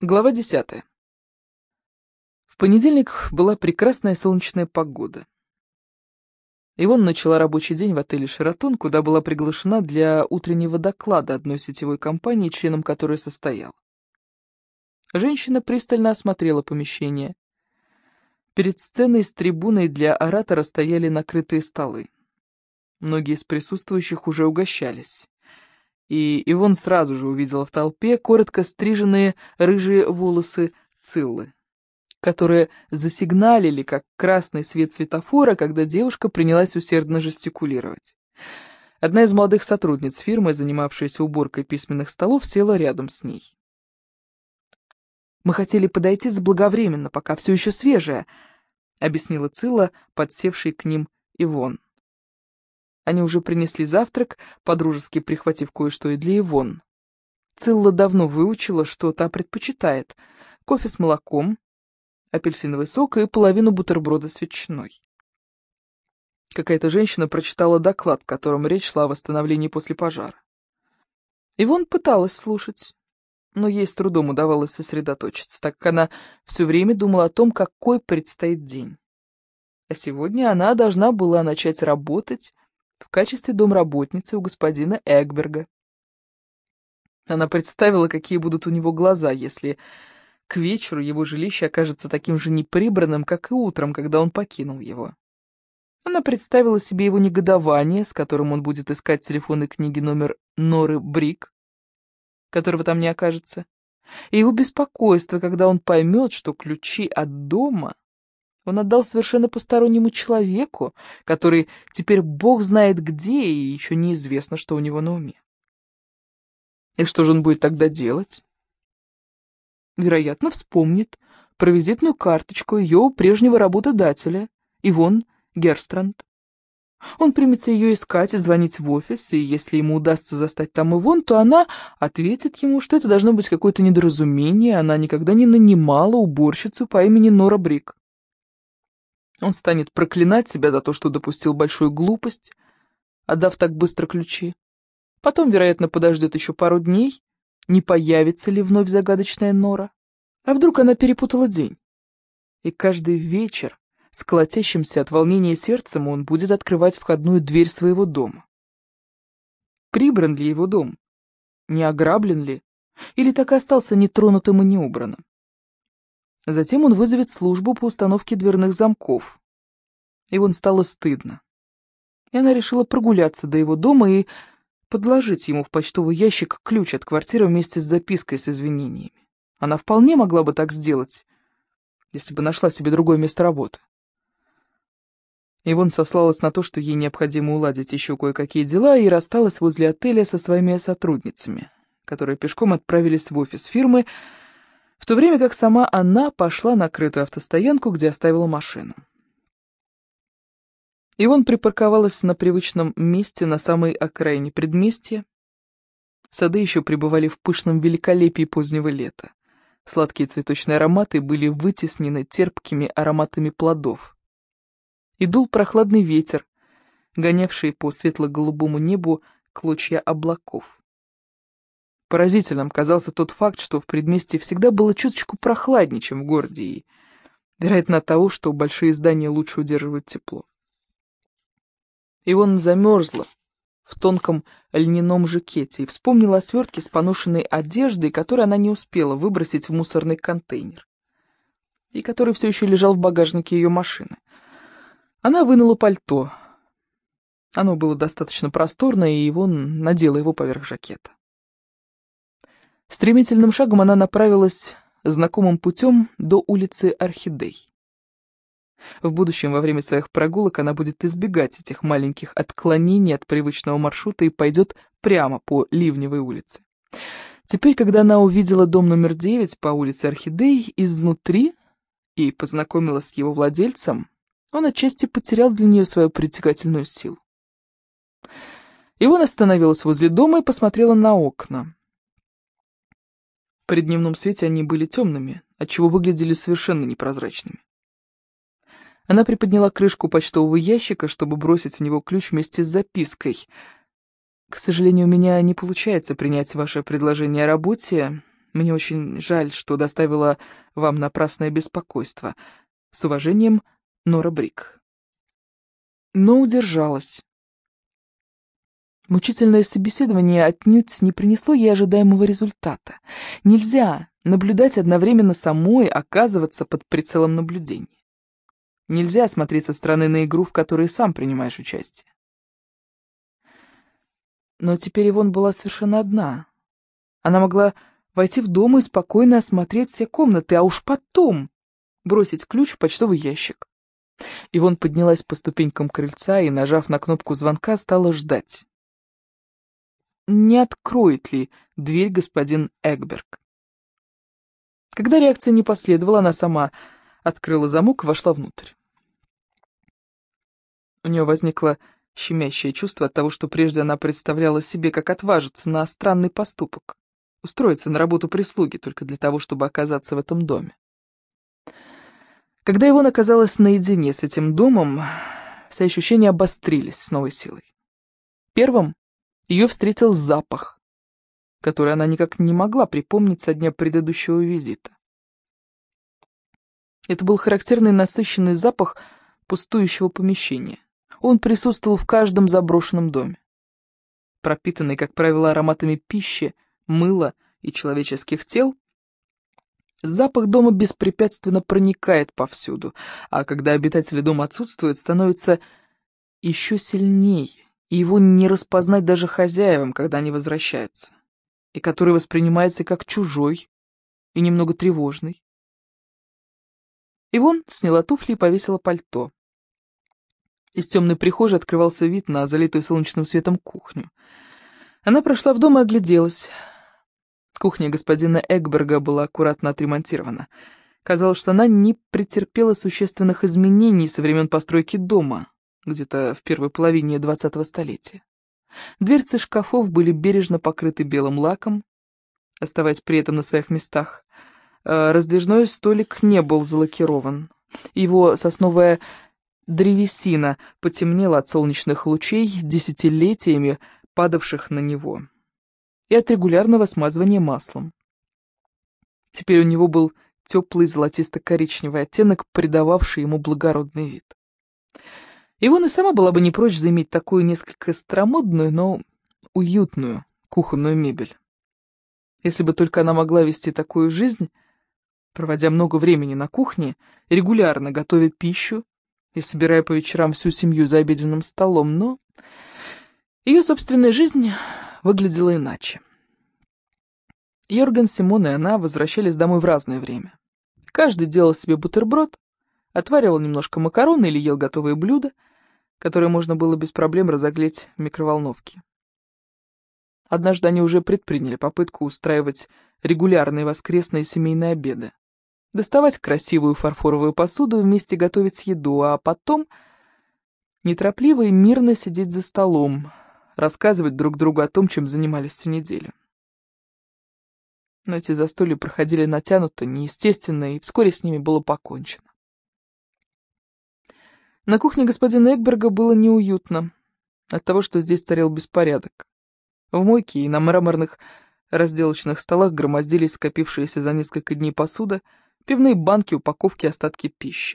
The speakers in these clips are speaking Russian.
Глава 10. В понедельник была прекрасная солнечная погода. Ивонна начала рабочий день в отеле «Шератон», куда была приглашена для утреннего доклада одной сетевой компании, членом которой состояла. Женщина пристально осмотрела помещение. Перед сценой с трибуной для оратора стояли накрытые столы. Многие из присутствующих уже угощались. И Ивон сразу же увидела в толпе коротко стриженные рыжие волосы Циллы, которые засигналили, как красный свет светофора, когда девушка принялась усердно жестикулировать. Одна из молодых сотрудниц фирмы, занимавшаяся уборкой письменных столов, села рядом с ней. «Мы хотели подойти заблаговременно, пока все еще свежее», — объяснила Цилла, подсевшей к ним Ивон. Они уже принесли завтрак, подружески прихватив кое-что и для Ивон. Цилла давно выучила, что та предпочитает: кофе с молоком, апельсиновый сок и половину бутерброда с ветчиной. Какая-то женщина прочитала доклад, в котором речь шла о восстановлении после пожара. Ивон пыталась слушать, но ей с трудом удавалось сосредоточиться, так как она все время думала о том, какой предстоит день. А сегодня она должна была начать работать в качестве домработницы у господина Эгберга. Она представила, какие будут у него глаза, если к вечеру его жилище окажется таким же неприбранным, как и утром, когда он покинул его. Она представила себе его негодование, с которым он будет искать в телефонной книге номер Норы Брик, которого там не окажется, и его беспокойство, когда он поймет, что ключи от дома он отдал совершенно постороннему человеку, который теперь бог знает где, и еще неизвестно, что у него на уме. И что же он будет тогда делать? Вероятно, вспомнит про визитную карточку ее прежнего работодателя, Ивон Герстранд. Он примется ее искать и звонить в офис, и если ему удастся застать там Ивон, то она ответит ему, что это должно быть какое-то недоразумение, она никогда не нанимала уборщицу по имени Нора Брик. Он станет проклинать себя за то, что допустил большую глупость, отдав так быстро ключи. Потом, вероятно, подождет еще пару дней, не появится ли вновь загадочная Нора. А вдруг она перепутала день? И каждый вечер с колотящимся от волнения сердцем он будет открывать входную дверь своего дома. Прибран ли его дом? Не ограблен ли? Или так и остался нетронутым и неубранным? Затем он вызовет службу по установке дверных замков. Ивон стало стыдно. И она решила прогуляться до его дома и подложить ему в почтовый ящик ключ от квартиры вместе с запиской с извинениями. Она вполне могла бы так сделать, если бы нашла себе другое место работы. Ивон сослалась на то, что ей необходимо уладить еще кое-какие дела, и рассталась возле отеля со своими сотрудницами, которые пешком отправились в офис фирмы, в то время как сама она пошла на крытую автостоянку, где оставила машину. Ивон припарковалась на привычном месте на самой окраине предместья. Сады еще пребывали в пышном великолепии позднего лета. Сладкие цветочные ароматы были вытеснены терпкими ароматами плодов. И дул прохладный ветер, гонявший по светло-голубому небу клочья облаков. Поразительным казался тот факт, что в предместье всегда было чуточку прохладнее, чем в городе, и, вероятно, от того, что большие здания лучше удерживают тепло. Ивон замерзла в тонком льняном жакете и вспомнила о свертке с поношенной одеждой, которую она не успела выбросить в мусорный контейнер, и который все еще лежал в багажнике ее машины. Она вынула пальто. Оно было достаточно просторное, и Ивон надела его поверх жакета. Стремительным шагом она направилась знакомым путем до улицы Орхидей. В будущем, во время своих прогулок, она будет избегать этих маленьких отклонений от привычного маршрута и пойдет прямо по Ливневой улице. Теперь, когда она увидела дом номер 9 по улице Орхидей изнутри и познакомилась с его владельцем, он отчасти потерял для нее свою притягательную силу. Ивон остановилась возле дома и посмотрела на окна. При дневном свете они были темными, отчего выглядели совершенно непрозрачными. Она приподняла крышку почтового ящика, чтобы бросить в него ключ вместе с запиской. «К сожалению, у меня не получается принять ваше предложение о работе. Мне очень жаль, что доставила вам напрасное беспокойство. С уважением, Нора Брик. Но удержалась. Мучительное собеседование отнюдь не принесло ей ожидаемого результата. Нельзя наблюдать одновременно самой, оказываться под прицелом наблюдения. Нельзя смотреть со стороны на игру, в которой сам принимаешь участие. Но теперь Ивон была совершенно одна. Она могла войти в дом и спокойно осмотреть все комнаты, а уж потом бросить ключ в почтовый ящик. Ивон поднялась по ступенькам крыльца и, нажав на кнопку звонка, стала ждать. Не откроет ли дверь господин Эгберг? Когда реакция не последовала, она сама открыла замок и вошла внутрь. У нее возникло щемящее чувство от того, что прежде она представляла себе, как отважиться на странный поступок, устроиться на работу прислуги только для того, чтобы оказаться в этом доме. Когда Ивон оказалась наедине с этим домом, все ощущения обострились с новой силой. Первым ее встретил запах, который она никак не могла припомнить со дня предыдущего визита. Это был характерный насыщенный запах пустующего помещения. Он присутствовал в каждом заброшенном доме. Пропитанный, как правило, ароматами пищи, мыла и человеческих тел, запах дома беспрепятственно проникает повсюду, а когда обитатели дома отсутствуют, становится еще сильнее, и его не распознать даже хозяевам, когда они возвращаются, и который воспринимается как чужой и немного тревожный. Ивон сняла туфли и повесила пальто. Из темной прихожей открывался вид на залитую солнечным светом кухню. Она прошла в дом и огляделась. Кухня господина Эгберга была аккуратно отремонтирована. Казалось, что она не претерпела существенных изменений со времен постройки дома, где-то в первой половине 20-го столетия. Дверцы шкафов были бережно покрыты белым лаком, оставаясь при этом на своих местах. Раздвижной столик не был залакирован. Его сосновая древесина потемнела от солнечных лучей, десятилетиями падавших на него, и от регулярного смазывания маслом. Теперь у него был теплый золотисто-коричневый оттенок, придававший ему благородный вид. Ивон и сама была бы не прочь заиметь такую несколько старомодную, но уютную кухонную мебель. Если бы только она могла вести такую жизнь, проводя много времени на кухне, регулярно готовя пищу и собирая по вечерам всю семью за обеденным столом, но ее собственная жизнь выглядела иначе. Йорген, Симон и она возвращались домой в разное время. Каждый делал себе бутерброд, отваривал немножко макарон или ел готовые блюда, которые можно было без проблем разогреть в микроволновке. Однажды они уже предприняли попытку устраивать регулярные воскресные семейные обеды, доставать красивую фарфоровую посуду и вместе готовить еду, а потом неторопливо и мирно сидеть за столом, рассказывать друг другу о том, чем занимались всю неделю. Но эти застолья проходили натянуто, неестественно, и вскоре с ними было покончено. На кухне господина Эгберга было неуютно от того, что здесь царил беспорядок. В мойке и на мраморных разделочных столах громоздились скопившиеся за несколько дней посуда, пивные банки, упаковки, остатки пищи.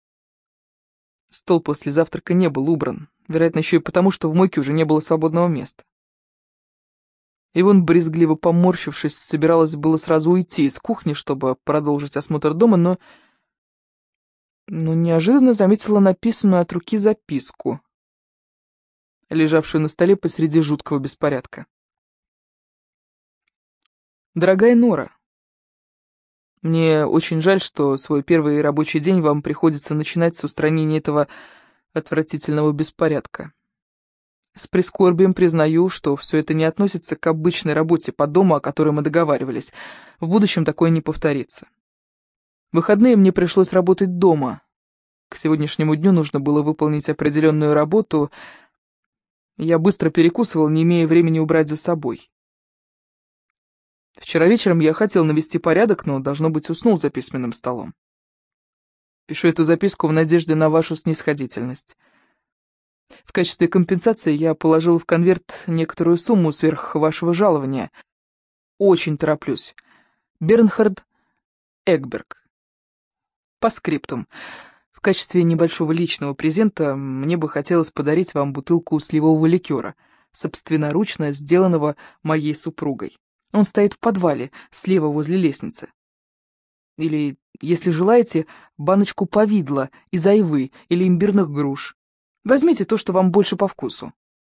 Стол после завтрака не был убран, вероятно, еще и потому, что в мойке уже не было свободного места. Ивон, брезгливо поморщившись, собиралась было сразу уйти из кухни, чтобы продолжить осмотр дома, но неожиданно заметила написанную от руки записку, лежавшую на столе посреди жуткого беспорядка. «Дорогая Нора, мне очень жаль, что свой первый рабочий день вам приходится начинать с устранения этого отвратительного беспорядка. С прискорбием признаю, что все это не относится к обычной работе по дому, о которой мы договаривались. В будущем такое не повторится. В выходные мне пришлось работать дома. К сегодняшнему дню нужно было выполнить определенную работу. Я быстро перекусывал, не имея времени убрать за собой. Вчера вечером я хотел навести порядок, но, должно быть, уснул за письменным столом. Пишу эту записку в надежде на вашу снисходительность. В качестве компенсации я положил в конверт некоторую сумму сверх вашего жалования. Очень тороплюсь. Бернхард Эгберг. По скриптум. В качестве небольшого личного презента мне бы хотелось подарить вам бутылку сливового ликера, собственноручно сделанного моей супругой. Он стоит в подвале, слева возле лестницы. Или, если желаете, баночку повидла из айвы или имбирных груш. Возьмите то, что вам больше по вкусу.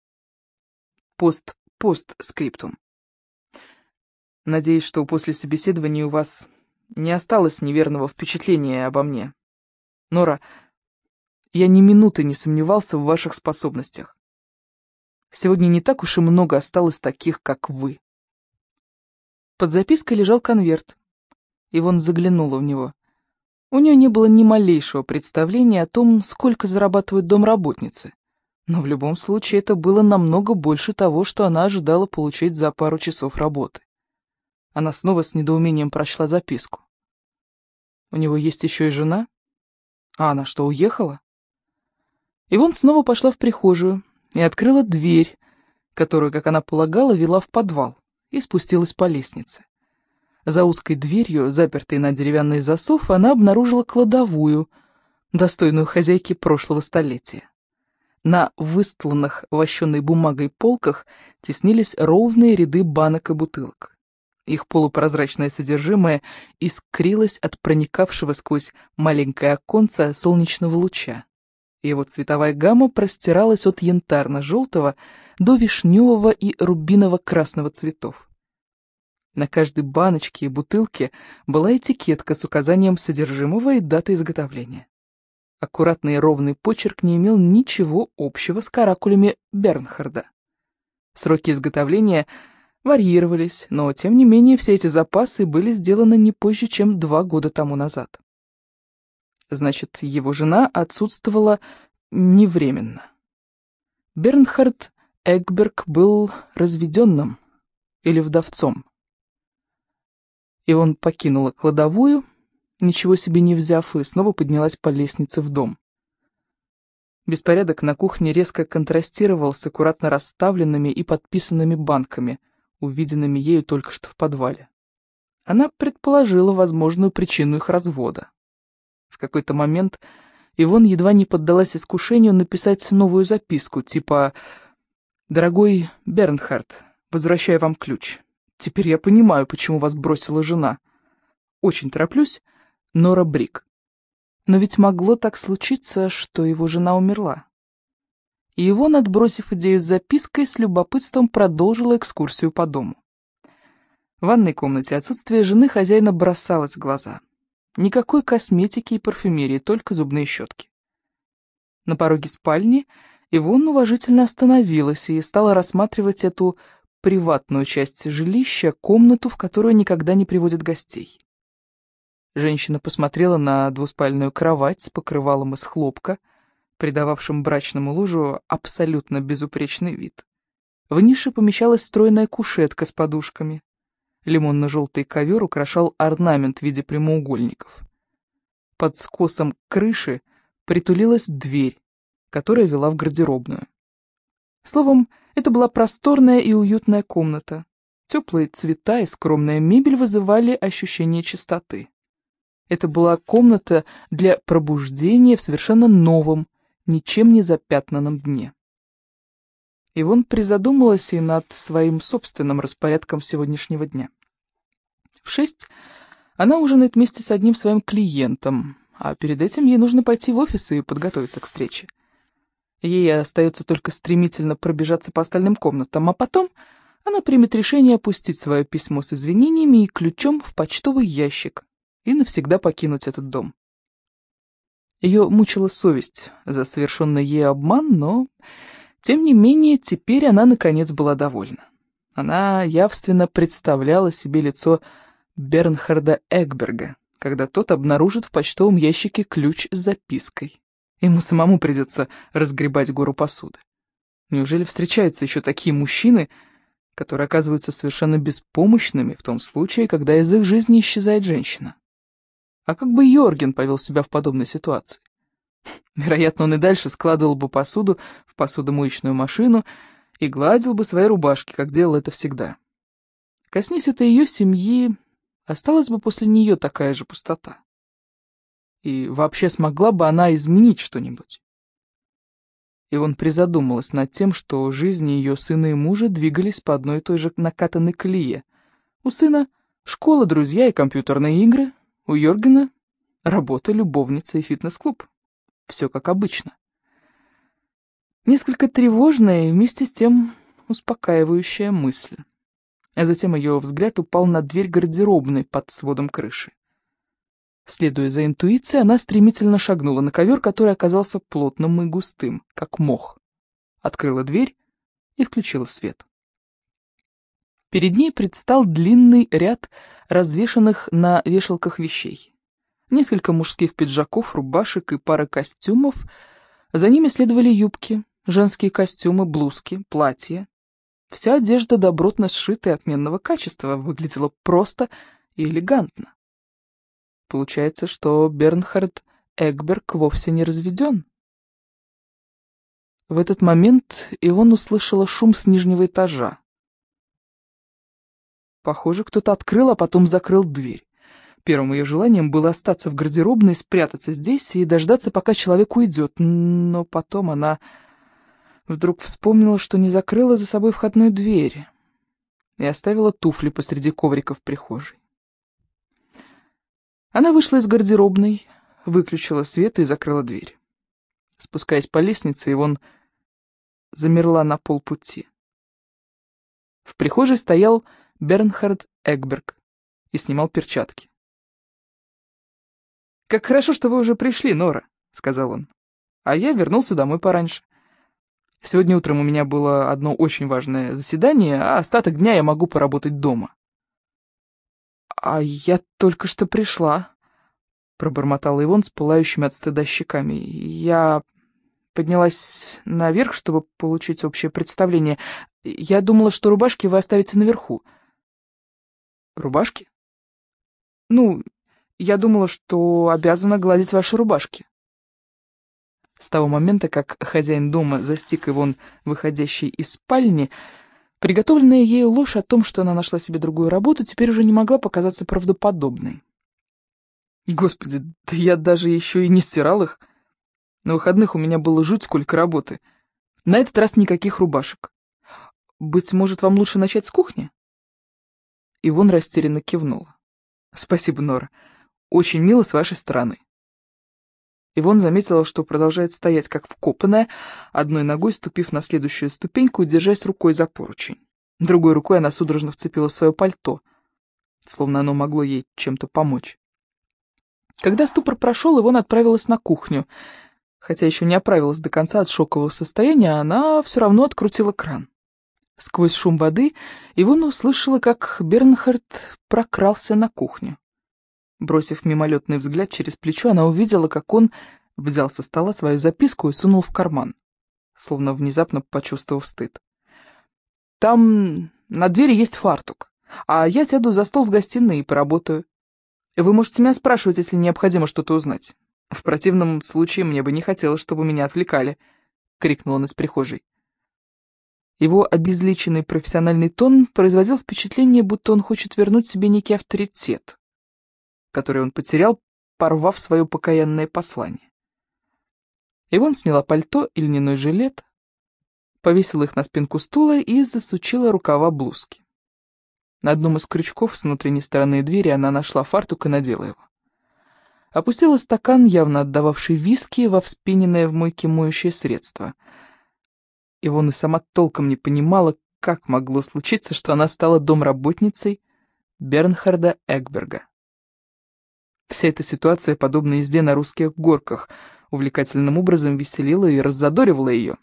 Постскриптум. Надеюсь, что после собеседования у вас не осталось неверного впечатления обо мне. Нора, я ни минуты не сомневался в ваших способностях. Сегодня не так уж и много осталось таких, как вы. Под запиской лежал конверт. Ивон заглянула в него. У нее не было ни малейшего представления о том, сколько зарабатывают домработницы. Но в любом случае это было намного больше того, что она ожидала получить за пару часов работы. Она снова с недоумением прочла записку. У него есть еще и жена? А она что, уехала? Ивон снова пошла в прихожую и открыла дверь, которую, как она полагала, вела в подвал, и спустилась по лестнице. За узкой дверью, запертой на деревянный засов, она обнаружила кладовую, достойную хозяйки прошлого столетия. На выстланных вощеной бумагой полках теснились ровные ряды банок и бутылок. Их полупрозрачное содержимое искрилось от проникавшего сквозь маленькое оконце солнечного луча. Его цветовая гамма простиралась от янтарно-желтого до вишневого и рубиново-красного цветов. На каждой баночке и бутылке была этикетка с указанием содержимого и даты изготовления. Аккуратный и ровный почерк не имел ничего общего с каракулями Бернхарда. Сроки изготовления варьировались, но, тем не менее, все эти запасы были сделаны не позже, чем 2 года тому назад. Значит, его жена отсутствовала невременно. Бернхард Эгберг был разведенным или вдовцом. И он покинула кладовую, ничего себе не взяв, и снова поднялась по лестнице в дом. Беспорядок на кухне резко контрастировал с аккуратно расставленными и подписанными банками, увиденными ею только что в подвале. Она предположила возможную причину их развода. В какой-то момент Ивон едва не поддалась искушению написать новую записку, типа «Дорогой Бернхард, возвращаю вам ключ. Теперь я понимаю, почему вас бросила жена. Очень тороплюсь, Нора Брик». Но ведь могло так случиться, что его жена умерла. И Ивон, отбросив идею с запиской, с любопытством продолжила экскурсию по дому. В ванной комнате отсутствие жены хозяина бросалось в глаза. Никакой косметики и парфюмерии, только зубные щетки. На пороге спальни Ивон уважительно остановилась и стала рассматривать эту приватную часть жилища, комнату, в которую никогда не приводят гостей. Женщина посмотрела на двуспальную кровать с покрывалом из хлопка, придававшим брачному ложу абсолютно безупречный вид. В нише помещалась стройная кушетка с подушками. Лимонно-желтый ковер украшал орнамент в виде прямоугольников. Под скосом крыши притулилась дверь, которая вела в гардеробную. Словом, это была просторная и уютная комната. Теплые цвета и скромная мебель вызывали ощущение чистоты. Это была комната для пробуждения в совершенно новом, ничем не запятнанном дне. Ивон призадумалась и над своим собственным распорядком сегодняшнего дня. В 6 она ужинает вместе с одним своим клиентом, а перед этим ей нужно пойти в офис и подготовиться к встрече. Ей остается только стремительно пробежаться по остальным комнатам, а потом она примет решение опустить свое письмо с извинениями и ключом в почтовый ящик и навсегда покинуть этот дом. Ее мучила совесть за совершенный ей обман, но, тем не менее, теперь она, наконец, была довольна. Она явственно представляла себе лицо Бернхарда Эгберга, когда тот обнаружит в почтовом ящике ключ с запиской. Ему самому придется разгребать гору посуды. Неужели встречаются еще такие мужчины, которые оказываются совершенно беспомощными в том случае, когда из их жизни исчезает женщина? А как бы Йорген повел себя в подобной ситуации? Вероятно, он и дальше складывал бы посуду в посудомоечную машину и гладил бы свои рубашки, как делал это всегда. Коснись это ее семьи, осталась бы после нее такая же пустота? И вообще смогла бы она изменить что-нибудь? Ивон призадумалась над тем, что жизни ее сына и мужа двигались по одной и той же накатанной колее. У сына школа, друзья и компьютерные игры, у Йоргена работа, любовница и фитнес-клуб. Все как обычно. Несколько тревожная и вместе с тем успокаивающая мысль. А затем ее взгляд упал на дверь гардеробной под сводом крыши. Следуя за интуицией, она стремительно шагнула на ковер, который оказался плотным и густым, как мох. Открыла дверь и включила свет. Перед ней предстал длинный ряд развешанных на вешалках вещей. Несколько мужских пиджаков, рубашек и пара костюмов. За ними следовали юбки, женские костюмы, блузки, платья. Вся одежда добротно сшита и отменного качества, выглядела просто и элегантно. Получается, что Бернхард Эгберг вовсе не разведен. В этот момент Ивон услышала шум с нижнего этажа. Похоже, кто-то открыл, а потом закрыл дверь. Первым ее желанием было остаться в гардеробной, спрятаться здесь и дождаться, пока человек уйдет. Но потом она вдруг вспомнила, что не закрыла за собой входную дверь и оставила туфли посреди коврика в прихожей. Она вышла из гардеробной, выключила свет и закрыла дверь. Спускаясь по лестнице, Ивон замерла на полпути. В прихожей стоял Бернхард Эгберг и снимал перчатки. «Как хорошо, что вы уже пришли, Нора», — сказал он. «А я вернулся домой пораньше. Сегодня утром у меня было одно очень важное заседание, а остаток дня я могу поработать дома». «А я только что пришла», — пробормотала Ивон с пылающими от стыда щеками. «Я поднялась наверх, чтобы получить общее представление. Я думала, что рубашки вы оставите наверху». «Рубашки? Ну, я думала, что обязана гладить ваши рубашки». С того момента, как хозяин дома застиг Ивон, выходящей из спальни, приготовленная ею ложь о том, что она нашла себе другую работу, теперь уже не могла показаться правдоподобной. Господи, да я даже еще и не стирал их. На выходных у меня было жуть сколько работы. На этот раз никаких рубашек. Быть может, вам лучше начать с кухни? Ивон растерянно кивнула. Спасибо, Нора. Очень мило с вашей стороны. Ивон заметила, что продолжает стоять как вкопанная, одной ногой ступив на следующую ступеньку и держась рукой за поручень. Другой рукой она судорожно вцепила в свое пальто, словно оно могло ей чем-то помочь. Когда ступор прошел, Ивон отправилась на кухню. Хотя еще не оправилась до конца от шокового состояния, она все равно открутила кран. Сквозь шум воды Ивон услышала, как Бернхард прокрался на кухню. Бросив мимолетный взгляд через плечо, она увидела, как он взял со стола свою записку и сунул в карман, словно внезапно почувствовав стыд. «Там на двери есть фартук, а я сяду за стол в гостиной и поработаю. Вы можете меня спрашивать, если необходимо что-то узнать. В противном случае мне бы не хотелось, чтобы меня отвлекали», — крикнул он из прихожей. Его обезличенный профессиональный тон производил впечатление, будто он хочет вернуть себе некий авторитет, который он потерял, порвав свое покаянное послание. Ивон сняла пальто и льняной жилет, повесила их на спинку стула и засучила рукава блузки. На одном из крючков с внутренней стороны двери она нашла фартук и надела его. Опустила стакан, явно отдававший виски, во вспененное в мойке моющее средство. Ивон и сама толком не понимала, как могло случиться, что она стала домработницей Бернхарда Эгберга. Вся эта ситуация, подобно езде на русских горках, увлекательным образом веселила и раззадоривала ее.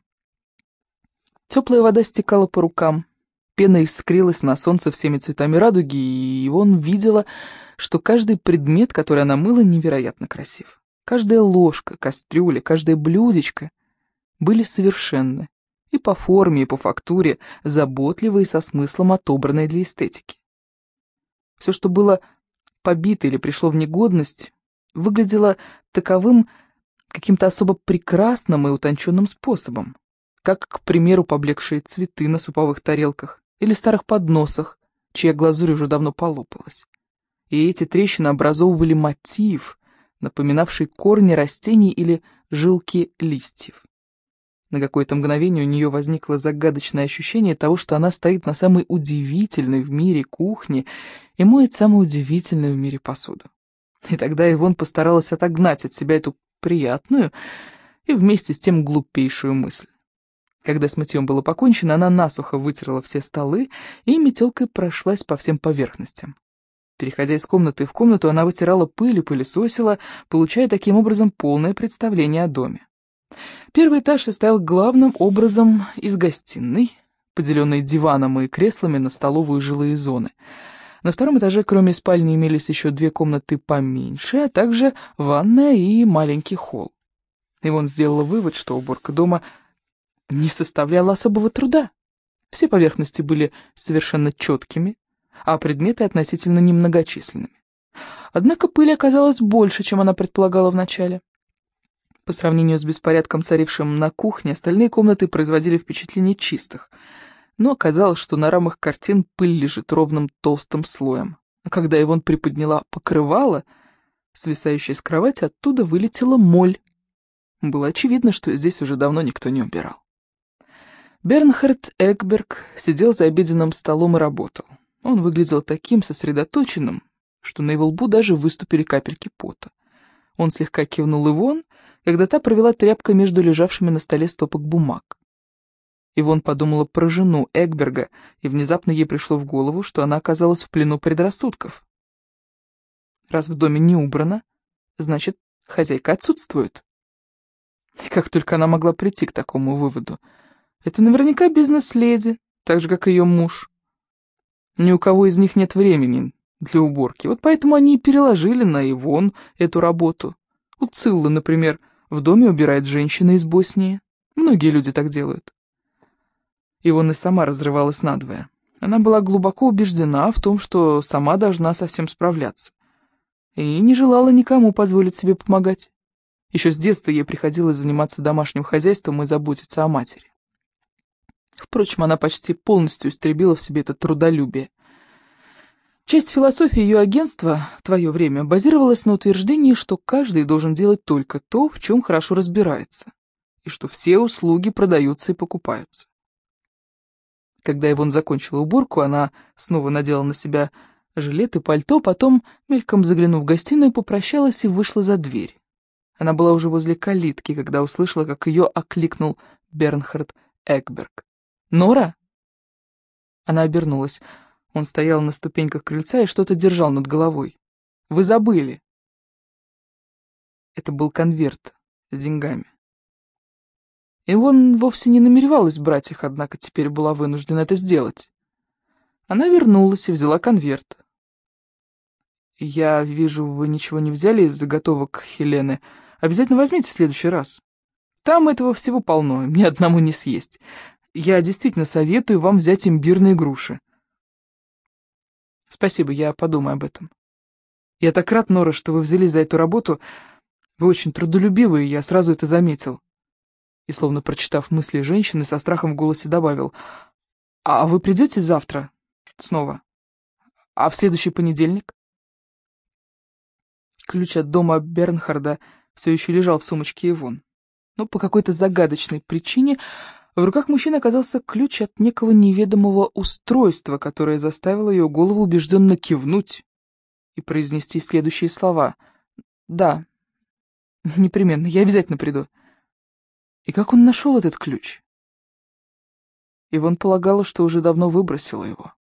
Теплая вода стекала по рукам, пена искрилась на солнце всеми цветами радуги, и Ивон видела, что каждый предмет, который она мыла, невероятно красив. Каждая ложка, кастрюля, каждое блюдечко были совершенны, и по форме, и по фактуре, заботливые и со смыслом отобранные для эстетики. Все, что было побито или пришло в негодность, выглядело таковым каким-то особо прекрасным и утонченным способом, как, к примеру, поблекшие цветы на суповых тарелках или старых подносах, чья глазурь уже давно полопалась. и эти трещины образовывали мотив, напоминавший корни растений или жилки листьев. На какое-то мгновение у нее возникло загадочное ощущение того, что она стоит на самой удивительной в мире кухне и моет самую удивительную в мире посуду. И тогда Ивонн постаралась отогнать от себя эту приятную и вместе с тем глупейшую мысль. Когда с мытьем было покончено, она насухо вытерла все столы и метелкой прошлась по всем поверхностям. Переходя из комнаты в комнату, она вытирала пыль и пылесосила, получая таким образом полное представление о доме. Первый этаж состоял главным образом из гостиной, поделенной диваном и креслами на столовую и жилые зоны. На втором этаже, кроме спальни, имелись еще 2 комнаты поменьше, а также ванная и маленький холл. Ивонн сделала вывод, что уборка дома не составляла особого труда. Все поверхности были совершенно четкими, а предметы относительно немногочисленными. Однако пыли оказалось больше, чем она предполагала вначале. По сравнению с беспорядком, царившим на кухне, остальные комнаты производили впечатление чистых, но оказалось, что на рамах картин пыль лежит ровным толстым слоем. А когда Ивонн приподняла покрывало, свисающее с кровати, оттуда вылетела моль. Было очевидно, что здесь уже давно никто не убирал. Бернхард Экберг сидел за обеденным столом и работал. Он выглядел таким сосредоточенным, что на его лбу даже выступили капельки пота. Он слегка кивнул Ивонн, когда та провела тряпкой между лежавшими на столе стопок бумаг. Ивонн подумала про жену Экберга, и внезапно ей пришло в голову, что она оказалась в плену предрассудков. Раз в доме не убрано, значит, хозяйка отсутствует. И как только она могла прийти к такому выводу? Это наверняка бизнес-леди, так же, как ее муж. Ни у кого из них нет времени для уборки, вот поэтому они и переложили на Ивонн эту работу. У Циллы, например, в доме убирает женщина из Боснии. Многие люди так делают. Ивонн и сама разрывалась надвое. Она была глубоко убеждена в том, что сама должна со всем справляться. И не желала никому позволить себе помогать. Еще с детства ей приходилось заниматься домашним хозяйством и заботиться о матери. Впрочем, она почти полностью истребила в себе это трудолюбие. Часть философии ее агентства «Твое время» базировалась на утверждении, что каждый должен делать только то, в чем хорошо разбирается, и что все услуги продаются и покупаются. Когда Ивонн закончила уборку, она снова надела на себя жилет и пальто, потом, мельком заглянув в гостиную, попрощалась и вышла за дверь. Она была уже возле калитки, когда услышала, как ее окликнул Бернхард Экберг. «Нора?» Она обернулась. Он стоял на ступеньках крыльца и что-то держал над головой. «Вы забыли!» Это был конверт с деньгами. Ивонн вовсе не намеревалась брать их, однако теперь была вынуждена это сделать. Она вернулась и взяла конверт. «Я вижу, вы ничего не взяли из заготовок Хелены. Обязательно возьмите в следующий раз. Там этого всего полно, мне одному не съесть. Я действительно советую вам взять имбирные груши». «Спасибо, я подумаю об этом. Я так рад, Нора, что вы взялись за эту работу. Вы очень трудолюбивы, и я сразу это заметил». И, словно прочитав мысли женщины, со страхом в голосе добавил: «А вы придете завтра снова? А в следующий понедельник?» Ключ от дома Бернхарда все еще лежал в сумочке Ивонн. Но по какой-то загадочной причине в руках мужчины оказался ключ от некого неведомого устройства, которое заставило ее голову убежденно кивнуть и произнести следующие слова: «Да, непременно, я обязательно приду». И как он нашел этот ключ? Ивонн полагала, что уже давно выбросила его.